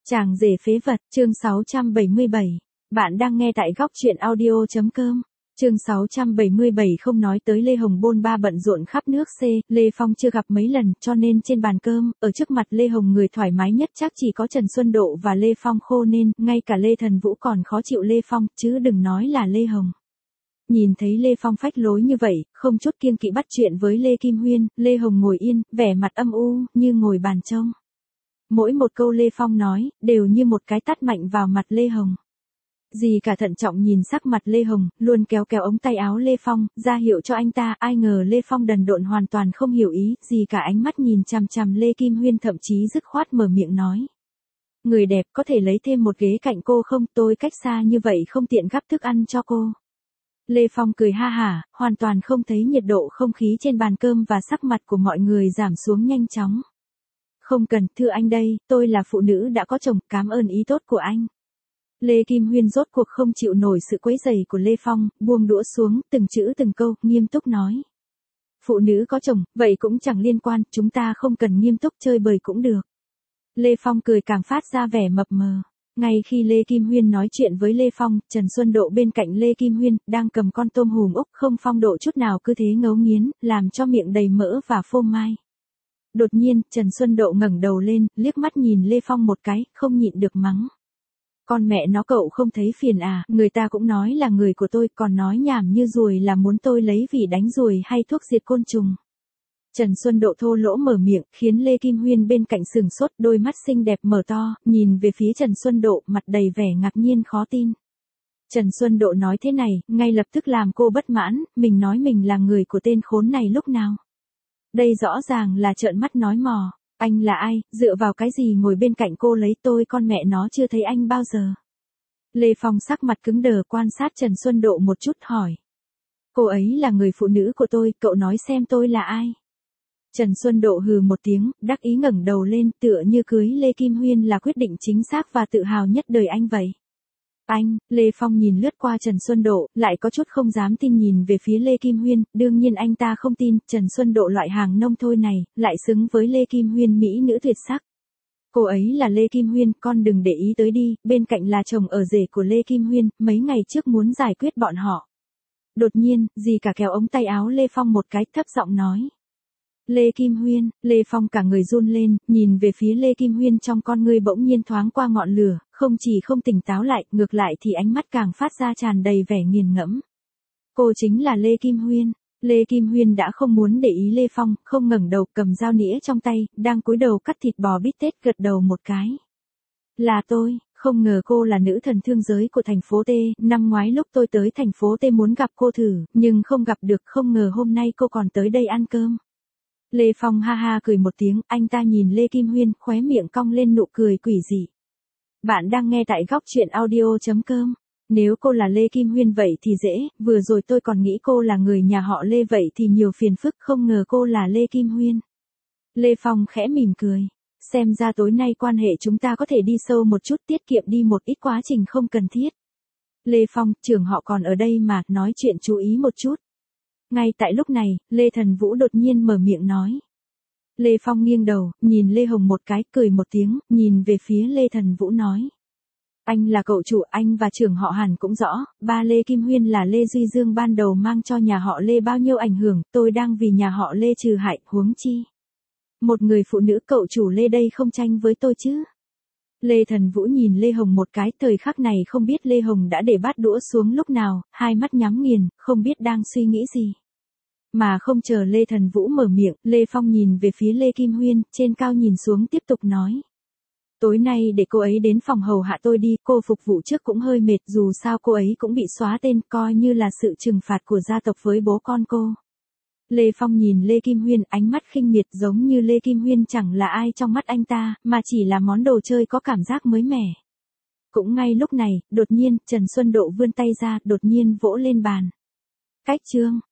Chàng rể phế vật, chương 677. Bạn đang nghe tại góc truyện audio.com. Chương 677 không nói tới Lê Hồng bôn ba bận rộn khắp nước C, Lê Phong chưa gặp mấy lần, cho nên trên bàn cơm, ở trước mặt Lê Hồng người thoải mái nhất chắc chỉ có Trần Xuân Độ và Lê Phong khô nên, ngay cả Lê Thần Vũ còn khó chịu Lê Phong, chứ đừng nói là Lê Hồng. Nhìn thấy Lê Phong phách lối như vậy, không chút kiêng kỵ bắt chuyện với Lê Kim Huyên, Lê Hồng ngồi yên, vẻ mặt âm u, như ngồi bàn trông. Mỗi một câu Lê Phong nói, đều như một cái tát mạnh vào mặt Lê Hồng. Dì cả thận trọng nhìn sắc mặt Lê Hồng, luôn kéo kéo ống tay áo Lê Phong, ra hiệu cho anh ta, ai ngờ Lê Phong đần độn hoàn toàn không hiểu ý, dì cả ánh mắt nhìn chằm chằm Lê Kim Huyên thậm chí dứt khoát mở miệng nói. Người đẹp có thể lấy thêm một ghế cạnh cô không, tôi cách xa như vậy không tiện gắp thức ăn cho cô. Lê Phong cười ha hả, hoàn toàn không thấy nhiệt độ không khí trên bàn cơm và sắc mặt của mọi người giảm xuống nhanh chóng. Không cần, thưa anh đây, tôi là phụ nữ đã có chồng, cảm ơn ý tốt của anh. Lê Kim Huyên rốt cuộc không chịu nổi sự quấy rầy của Lê Phong, buông đũa xuống, từng chữ từng câu, nghiêm túc nói. Phụ nữ có chồng, vậy cũng chẳng liên quan, chúng ta không cần nghiêm túc chơi bời cũng được. Lê Phong cười càng phát ra vẻ mập mờ. Ngay khi Lê Kim Huyên nói chuyện với Lê Phong, Trần Xuân Độ bên cạnh Lê Kim Huyên, đang cầm con tôm hùm Úc không phong độ chút nào cứ thế ngấu nghiến, làm cho miệng đầy mỡ và phô mai. Đột nhiên, Trần Xuân Độ ngẩng đầu lên, liếc mắt nhìn Lê Phong một cái, không nhịn được mắng. Con mẹ nó cậu không thấy phiền à, người ta cũng nói là người của tôi, còn nói nhảm như ruồi là muốn tôi lấy vỉ đánh ruồi hay thuốc diệt côn trùng. Trần Xuân Độ thô lỗ mở miệng, khiến Lê Kim Huyên bên cạnh sừng sốt, đôi mắt xinh đẹp mở to, nhìn về phía Trần Xuân Độ, mặt đầy vẻ ngạc nhiên khó tin. Trần Xuân Độ nói thế này, ngay lập tức làm cô bất mãn, mình nói mình là người của tên khốn này lúc nào. Đây rõ ràng là trợn mắt nói mò, anh là ai, dựa vào cái gì ngồi bên cạnh cô lấy tôi con mẹ nó chưa thấy anh bao giờ. Lê Phong sắc mặt cứng đờ quan sát Trần Xuân Độ một chút hỏi. Cô ấy là người phụ nữ của tôi, cậu nói xem tôi là ai. Trần Xuân Độ hừ một tiếng, đắc ý ngẩng đầu lên tựa như cưới Lê Kim Huyên là quyết định chính xác và tự hào nhất đời anh vậy. Anh, Lê Phong nhìn lướt qua Trần Xuân Độ, lại có chút không dám tin nhìn về phía Lê Kim Huyên, đương nhiên anh ta không tin, Trần Xuân Độ loại hàng nông thôi này, lại xứng với Lê Kim Huyên mỹ nữ tuyệt sắc. Cô ấy là Lê Kim Huyên, con đừng để ý tới đi, bên cạnh là chồng ở rể của Lê Kim Huyên, mấy ngày trước muốn giải quyết bọn họ. Đột nhiên, dì cả kéo ống tay áo Lê Phong một cái thấp giọng nói. Lê Kim Huyên, Lê Phong cả người run lên, nhìn về phía Lê Kim Huyên trong con ngươi bỗng nhiên thoáng qua ngọn lửa, không chỉ không tỉnh táo lại, ngược lại thì ánh mắt càng phát ra tràn đầy vẻ nghiền ngẫm. Cô chính là Lê Kim Huyên. Lê Kim Huyên đã không muốn để ý Lê Phong, không ngẩng đầu cầm dao nĩa trong tay, đang cúi đầu cắt thịt bò bít tết gật đầu một cái. Là tôi, không ngờ cô là nữ thần thương giới của thành phố T, năm ngoái lúc tôi tới thành phố T muốn gặp cô thử, nhưng không gặp được, không ngờ hôm nay cô còn tới đây ăn cơm. Lê Phong ha ha cười một tiếng, anh ta nhìn Lê Kim Huyên, khóe miệng cong lên nụ cười quỷ dị. Bạn đang nghe tại góc truyện audio.com. Nếu cô là Lê Kim Huyên vậy thì dễ, vừa rồi tôi còn nghĩ cô là người nhà họ Lê vậy thì nhiều phiền phức, không ngờ cô là Lê Kim Huyên. Lê Phong khẽ mỉm cười. Xem ra tối nay quan hệ chúng ta có thể đi sâu một chút, tiết kiệm đi một ít quá trình không cần thiết. Lê Phong, trưởng họ còn ở đây mà, nói chuyện chú ý một chút. Ngay tại lúc này, Lê Thần Vũ đột nhiên mở miệng nói. Lê Phong nghiêng đầu, nhìn Lê Hồng một cái, cười một tiếng, nhìn về phía Lê Thần Vũ nói. Anh là cậu chủ, anh và trưởng họ Hàn cũng rõ, ba Lê Kim Huyên là Lê Duy Dương ban đầu mang cho nhà họ Lê bao nhiêu ảnh hưởng, tôi đang vì nhà họ Lê trừ hại, huống chi. Một người phụ nữ cậu chủ Lê đây không tranh với tôi chứ. Lê Thần Vũ nhìn Lê Hồng một cái, thời khắc này không biết Lê Hồng đã để bát đũa xuống lúc nào, hai mắt nhắm nghiền, không biết đang suy nghĩ gì. Mà không chờ Lê Thần Vũ mở miệng, Lê Phong nhìn về phía Lê Kim Huyên, trên cao nhìn xuống tiếp tục nói. Tối nay để cô ấy đến phòng hầu hạ tôi đi, cô phục vụ trước cũng hơi mệt, dù sao cô ấy cũng bị xóa tên, coi như là sự trừng phạt của gia tộc với bố con cô. Lê Phong nhìn Lê Kim Huyên, ánh mắt khinh miệt giống như Lê Kim Huyên chẳng là ai trong mắt anh ta, mà chỉ là món đồ chơi có cảm giác mới mẻ. Cũng ngay lúc này, đột nhiên, Trần Xuân Độ vươn tay ra, đột nhiên vỗ lên bàn. Cách chương.